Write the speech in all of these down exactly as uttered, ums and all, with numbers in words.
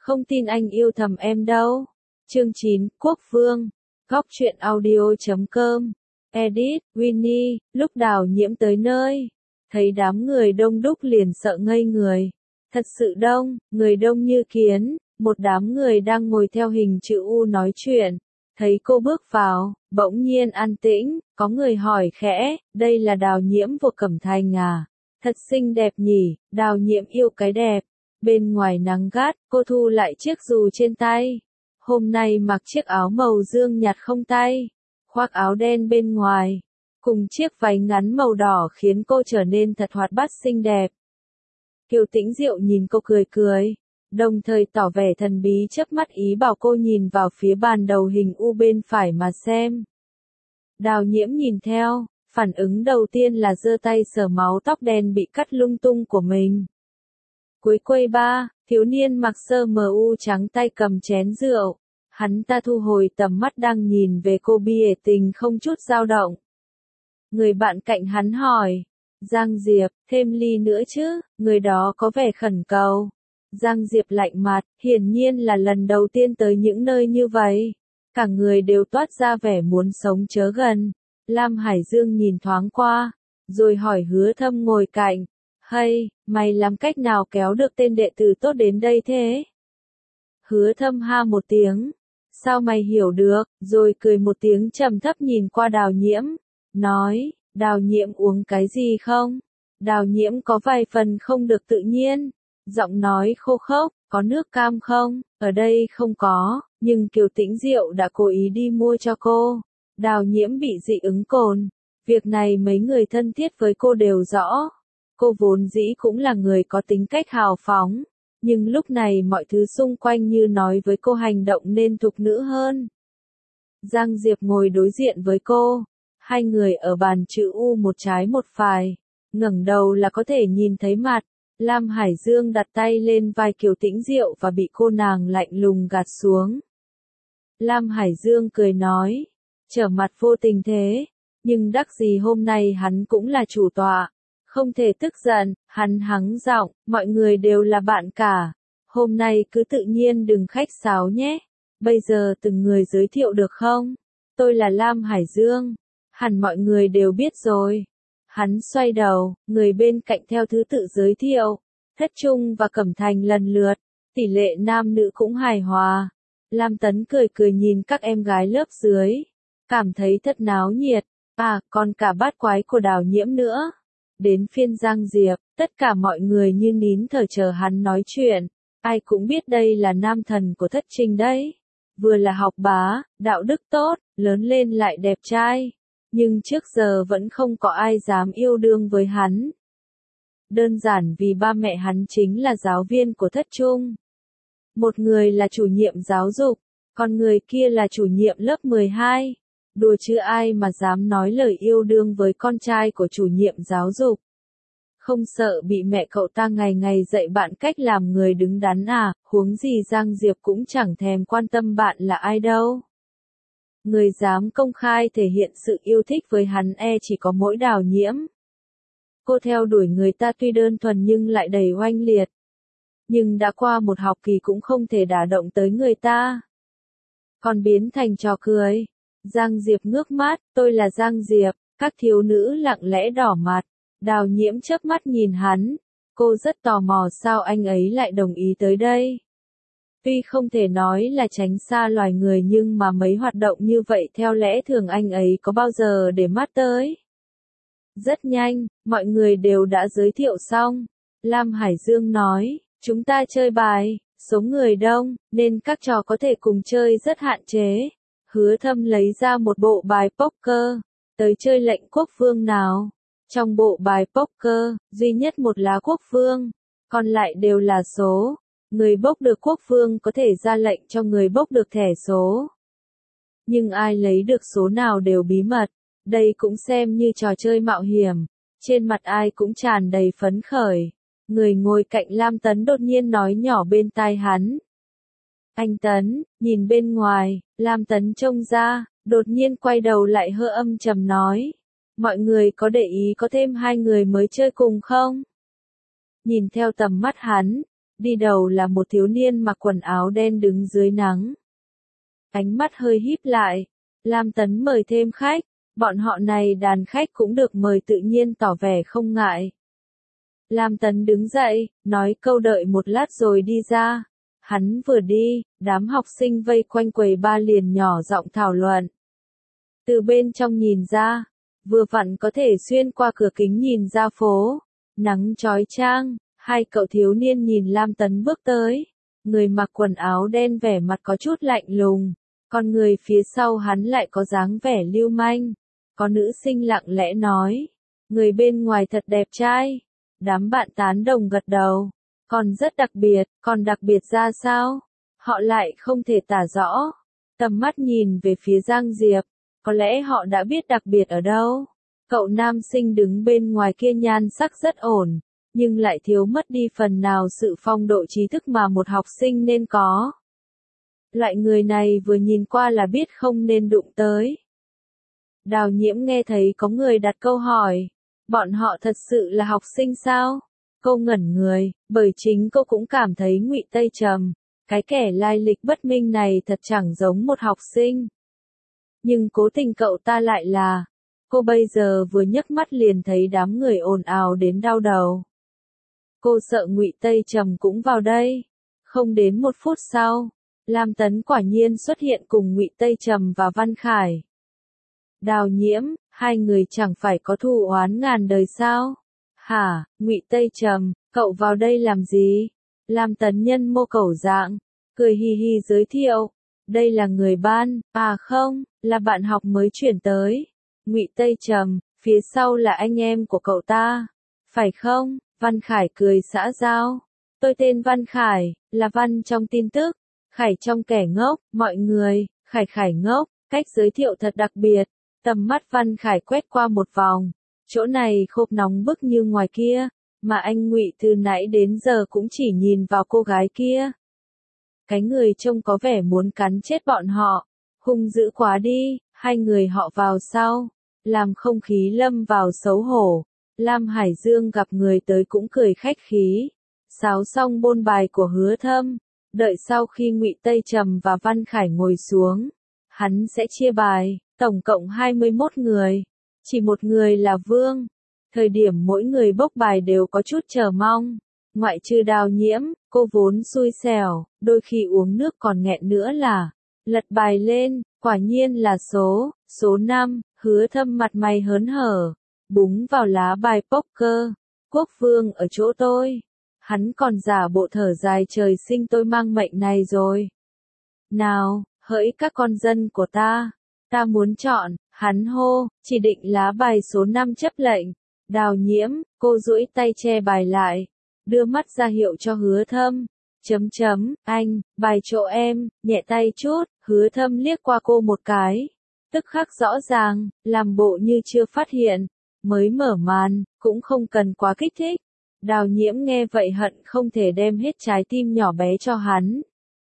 Không tin anh yêu thầm em đâu. Chương chín, Quốc Vương. Góc truyện audio chấm com. Edit, Winnie. Lúc Đào Nhiễm tới nơi, thấy đám người đông đúc liền sợ ngây người. Thật sự đông, người đông như kiến, một đám người đang ngồi theo hình chữ U nói chuyện. Thấy cô bước vào, bỗng nhiên an tĩnh, có người hỏi khẽ, đây là Đào Nhiễm của Cẩm Thành à? Thật xinh đẹp nhỉ, Đào Nhiễm yêu cái đẹp. Bên ngoài nắng gắt, cô thu lại chiếc dù trên tay. Hôm nay mặc chiếc áo màu dương nhạt không tay, khoác áo đen bên ngoài, cùng chiếc váy ngắn màu đỏ khiến cô trở nên thật hoạt bát xinh đẹp. Kiều Tĩnh Diệu nhìn cô cười cười, đồng thời tỏ vẻ thần bí chớp mắt ý bảo cô nhìn vào phía bàn đầu hình U bên phải mà xem. Đào Nhiễm nhìn theo, phản ứng đầu tiên là giơ tay sờ máu tóc đen bị cắt lung tung của mình. Cuối quầy ba, thiếu niên mặc sơ mờ u trắng tay cầm chén rượu. Hắn ta thu hồi tầm mắt đang nhìn về cô bìa tình không chút dao động. Người bạn cạnh hắn hỏi, Giang Diệp, thêm ly nữa chứ, người đó có vẻ khẩn cầu. Giang Diệp lạnh mặt, hiển nhiên là lần đầu tiên tới những nơi như vậy. Cả người đều toát ra vẻ muốn sống chớ gần. Lam Hải Dương nhìn thoáng qua, rồi hỏi Hứa Thâm ngồi cạnh. Hay, mày làm cách nào kéo được tên đệ tử tốt đến đây thế? Hứa Thâm ha một tiếng. Sao mày hiểu được, rồi cười một tiếng trầm thấp nhìn qua Đào Nhiễm. Nói, Đào Nhiễm uống cái gì không? Đào Nhiễm có vài phần không được tự nhiên. Giọng nói khô khốc, có nước cam không? Ở đây không có, nhưng Kiều Tĩnh Diệu đã cố ý đi mua cho cô. Đào Nhiễm bị dị ứng cồn. Việc này mấy người thân thiết với cô đều rõ. Cô vốn dĩ cũng là người có tính cách hào phóng, nhưng lúc này mọi thứ xung quanh như nói với cô hành động nên thục nữ hơn. Giang Diệp ngồi đối diện với cô, hai người ở bàn chữ U một trái một phải, ngẩng đầu là có thể nhìn thấy mặt. Lam Hải Dương đặt tay lên vai Kiều Tĩnh Diệu và bị cô nàng lạnh lùng gạt xuống. Lam Hải Dương cười nói, trở mặt vô tình thế, nhưng đắc gì hôm nay hắn cũng là chủ tọa. Không thể tức giận, hắn hắng giọng, mọi người đều là bạn cả. Hôm nay cứ tự nhiên đừng khách sáo nhé. Bây giờ từng người giới thiệu được không? Tôi là Lam Hải Dương. Hẳn mọi người đều biết rồi. Hắn xoay đầu, người bên cạnh theo thứ tự giới thiệu. Thất Trung và Cẩm Thành lần lượt. Tỷ lệ nam nữ cũng hài hòa. Lam Tấn cười cười nhìn các em gái lớp dưới. Cảm thấy thật náo nhiệt. À, còn cả bát quái của Đào Nhiễm nữa. Đến phiên Giang Diệp, tất cả mọi người như nín thở chờ hắn nói chuyện. Ai cũng biết đây là nam thần của Thất Trinh đấy. Vừa là học bá, đạo đức tốt, lớn lên lại đẹp trai. Nhưng trước giờ vẫn không có ai dám yêu đương với hắn. Đơn giản vì ba mẹ hắn chính là giáo viên của Thất Trung. Một người là chủ nhiệm giáo dục, còn người kia là chủ nhiệm lớp mười hai. Đùa chứ ai mà dám nói lời yêu đương với con trai của chủ nhiệm giáo dục. Không sợ bị mẹ cậu ta ngày ngày dạy bạn cách làm người đứng đắn à, huống gì Giang Diệp cũng chẳng thèm quan tâm bạn là ai đâu. Người dám công khai thể hiện sự yêu thích với hắn e chỉ có mỗi Đào Nhiễm. Cô theo đuổi người ta tuy đơn thuần nhưng lại đầy oanh liệt. Nhưng đã qua một học kỳ cũng không thể đả động tới người ta. Còn biến thành trò cười. Giang Diệp ngước mắt, tôi là Giang Diệp, các thiếu nữ lặng lẽ đỏ mặt. Đào Nhiễm chớp mắt nhìn hắn, cô rất tò mò sao anh ấy lại đồng ý tới đây. Tuy không thể nói là tránh xa loài người nhưng mà mấy hoạt động như vậy theo lẽ thường anh ấy có bao giờ để mắt tới. Rất nhanh, mọi người đều đã giới thiệu xong. Lam Hải Dương nói, chúng ta chơi bài, số người đông, nên các trò có thể cùng chơi rất hạn chế. Hứa Thâm lấy ra một bộ bài poker, tới chơi lệnh quốc vương nào. Trong bộ bài poker, duy nhất một lá quốc vương, còn lại đều là số. Người bốc được quốc vương có thể ra lệnh cho người bốc được thẻ số. Nhưng ai lấy được số nào đều bí mật, đây cũng xem như trò chơi mạo hiểm. Trên mặt ai cũng tràn đầy phấn khởi. Người ngồi cạnh Lam Tấn đột nhiên nói nhỏ bên tai hắn. Anh Tấn, nhìn bên ngoài, Lam Tấn trông ra, đột nhiên quay đầu lại hơi âm trầm nói. Mọi người có để ý có thêm hai người mới chơi cùng không? Nhìn theo tầm mắt hắn, Đi đầu là một thiếu niên mặc quần áo đen đứng dưới nắng. Ánh mắt hơi híp lại. Lam Tấn mời thêm khách. Bọn họ này đàn khách cũng được mời tự nhiên tỏ vẻ không ngại. Lam Tấn đứng dậy, nói câu đợi một lát rồi đi ra. Hắn vừa đi, đám học sinh vây quanh quầy ba liền nhỏ giọng thảo luận. Từ bên trong nhìn ra, vừa vặn có thể xuyên qua cửa kính nhìn ra phố. Nắng chói chang, hai cậu thiếu niên nhìn Lam Tấn bước tới. Người mặc quần áo đen vẻ mặt có chút lạnh lùng, còn người phía sau hắn lại có dáng vẻ lưu manh. Có nữ sinh lặng lẽ nói, người bên ngoài thật đẹp trai. Đám bạn tán đồng gật đầu, còn rất đặc biệt, còn đặc biệt ra sao? Họ lại không thể tả rõ. Tầm mắt nhìn về phía Giang Diệp, có lẽ họ đã biết đặc biệt ở đâu. Cậu nam sinh đứng bên ngoài kia nhan sắc rất ổn, nhưng lại thiếu mất đi phần nào sự phong độ trí thức mà một học sinh nên có. Loại người này vừa nhìn qua là biết không nên đụng tới. Đào Nhiễm nghe thấy có người đặt câu hỏi, bọn họ thật sự là học sinh sao? Cô ngẩn người, bởi chính cô cũng cảm thấy Ngụy Tây Trầm, cái kẻ lai lịch bất minh này thật chẳng giống một học sinh. Nhưng cố tình cậu ta lại là, cô bây giờ vừa nhấc mắt liền thấy đám người ồn ào đến đau đầu. Cô sợ Ngụy Tây Trầm cũng vào đây. Không đến một phút sau, Lam Tấn quả nhiên xuất hiện cùng Ngụy Tây Trầm và Văn Khải. Đào Nhiễm, hai người chẳng phải có thù oán ngàn đời sao? Hả, Ngụy Tây Trầm, cậu vào đây làm gì? Lam Tấn nhân mô cẩu dạng, cười hi hi giới thiệu. Đây là người ban, à không, là bạn học mới chuyển tới. Ngụy Tây Trầm, phía sau là anh em của cậu ta. Phải không? Văn Khải cười xã giao. Tôi tên Văn Khải, là Văn trong tin tức, Khải trong kẻ ngốc, mọi người, Khải Khải ngốc, cách giới thiệu thật đặc biệt. Tầm mắt Văn Khải quét qua một vòng, chỗ này không nóng bức như ngoài kia, mà anh Ngụy từ nãy đến giờ cũng chỉ nhìn vào cô gái kia. Cái người trông có vẻ muốn cắn chết bọn họ, hung dữ quá đi, hai người họ vào sau, làm không khí lâm vào xấu hổ. Lam Hải Dương gặp người tới cũng cười khách khí, sáo xong bôn bài của Hứa Thâm, đợi sau khi Ngụy Tây Trầm và Văn Khải ngồi xuống, hắn sẽ chia bài, tổng cộng hai mươi mốt người, chỉ một người là Vương. Thời điểm mỗi người bốc bài đều có chút chờ mong, ngoại trừ Đào Nhiễm, cô vốn xui xẻo, đôi khi uống nước còn nghẹn nữa là, lật bài lên, quả nhiên là số, số năm, Hứa Thâm mặt mày hớn hở, búng vào lá bài poker, Quốc Vương ở chỗ tôi. Hắn còn giả bộ thở dài trời sinh tôi mang mệnh này rồi. Nào, hỡi các con dân của ta, ta muốn chọn, hắn hô, chỉ định lá bài số năm chấp lệnh. Đào Nhiễm, cô duỗi tay che bài lại, đưa mắt ra hiệu cho Hứa Thâm. Chấm chấm, anh, bài chỗ em, nhẹ tay chút, Hứa Thâm liếc qua cô một cái. Tức khắc rõ ràng, làm bộ như chưa phát hiện, mới mở màn, cũng không cần quá kích thích. Đào Nhiễm nghe vậy hận không thể đem hết trái tim nhỏ bé cho hắn.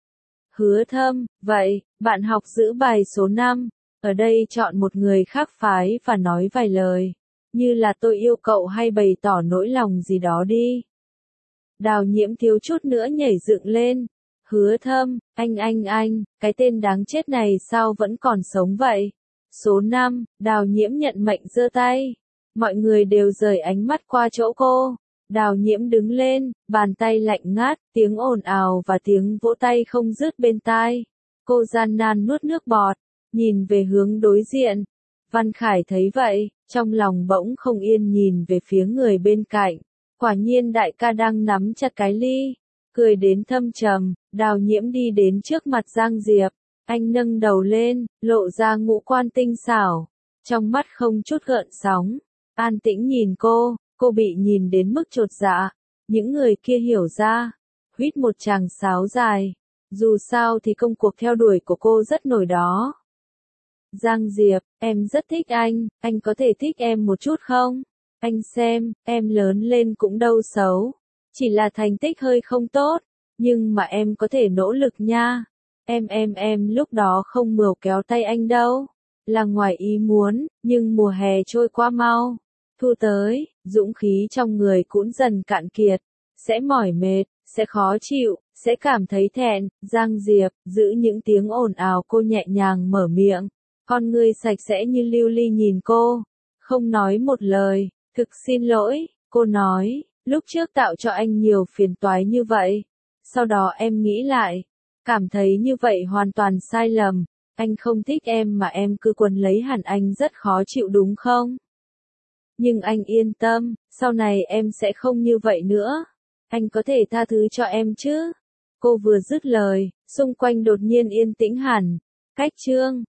Hứa Thâm, vậy, bạn học giữ bài số năm, ở đây chọn một người khác phái và nói vài lời, như là tôi yêu cậu hay bày tỏ nỗi lòng gì đó đi. Đào Nhiễm thiếu chút nữa nhảy dựng lên. Hứa Thâm, anh anh anh, cái tên đáng chết này sao vẫn còn sống vậy? Số năm, Đào Nhiễm nhận mệnh giơ tay. Mọi người đều rời ánh mắt qua chỗ cô. Đào Nhiễm đứng lên, bàn tay lạnh ngắt, tiếng ồn ào và tiếng vỗ tay không dứt bên tai. Cô gian nan nuốt nước bọt, nhìn về hướng đối diện. Văn Khải thấy vậy, trong lòng bỗng không yên nhìn về phía người bên cạnh. Quả nhiên đại ca đang nắm chặt cái ly, cười đến thâm trầm. Đào Nhiễm đi đến trước mặt Giang Diệp, anh nâng đầu lên, lộ ra ngũ quan tinh xảo, trong mắt không chút gợn sóng, an tĩnh nhìn cô. Cô bị nhìn đến mức chột dạ, những người kia hiểu ra, huýt một tràng sáo dài, dù sao thì công cuộc theo đuổi của cô rất nổi đó. Giang Diệp, em rất thích anh, anh có thể thích em một chút không? Anh xem, em lớn lên cũng đâu xấu, chỉ là thành tích hơi không tốt, nhưng mà em có thể nỗ lực nha. Em em em lúc đó không mượo kéo tay anh đâu, là ngoài ý muốn, nhưng mùa hè trôi qua mau. Thu tới, dũng khí trong người cũng dần cạn kiệt, sẽ mỏi mệt, sẽ khó chịu, sẽ cảm thấy thẹn. Giang Diệp, giữ những tiếng ồn ào cô nhẹ nhàng mở miệng. Con ngươi sạch sẽ như lưu ly nhìn cô. Không nói một lời, thực xin lỗi, cô nói, lúc trước tạo cho anh nhiều phiền toái như vậy. Sau đó em nghĩ lại, cảm thấy như vậy hoàn toàn sai lầm. Anh không thích em mà em cứ quấn lấy hẳn anh rất khó chịu đúng không? Nhưng anh yên tâm, sau này em sẽ không như vậy nữa. Anh có thể tha thứ cho em chứ? Cô vừa dứt lời, xung quanh đột nhiên yên tĩnh hẳn. Cách chương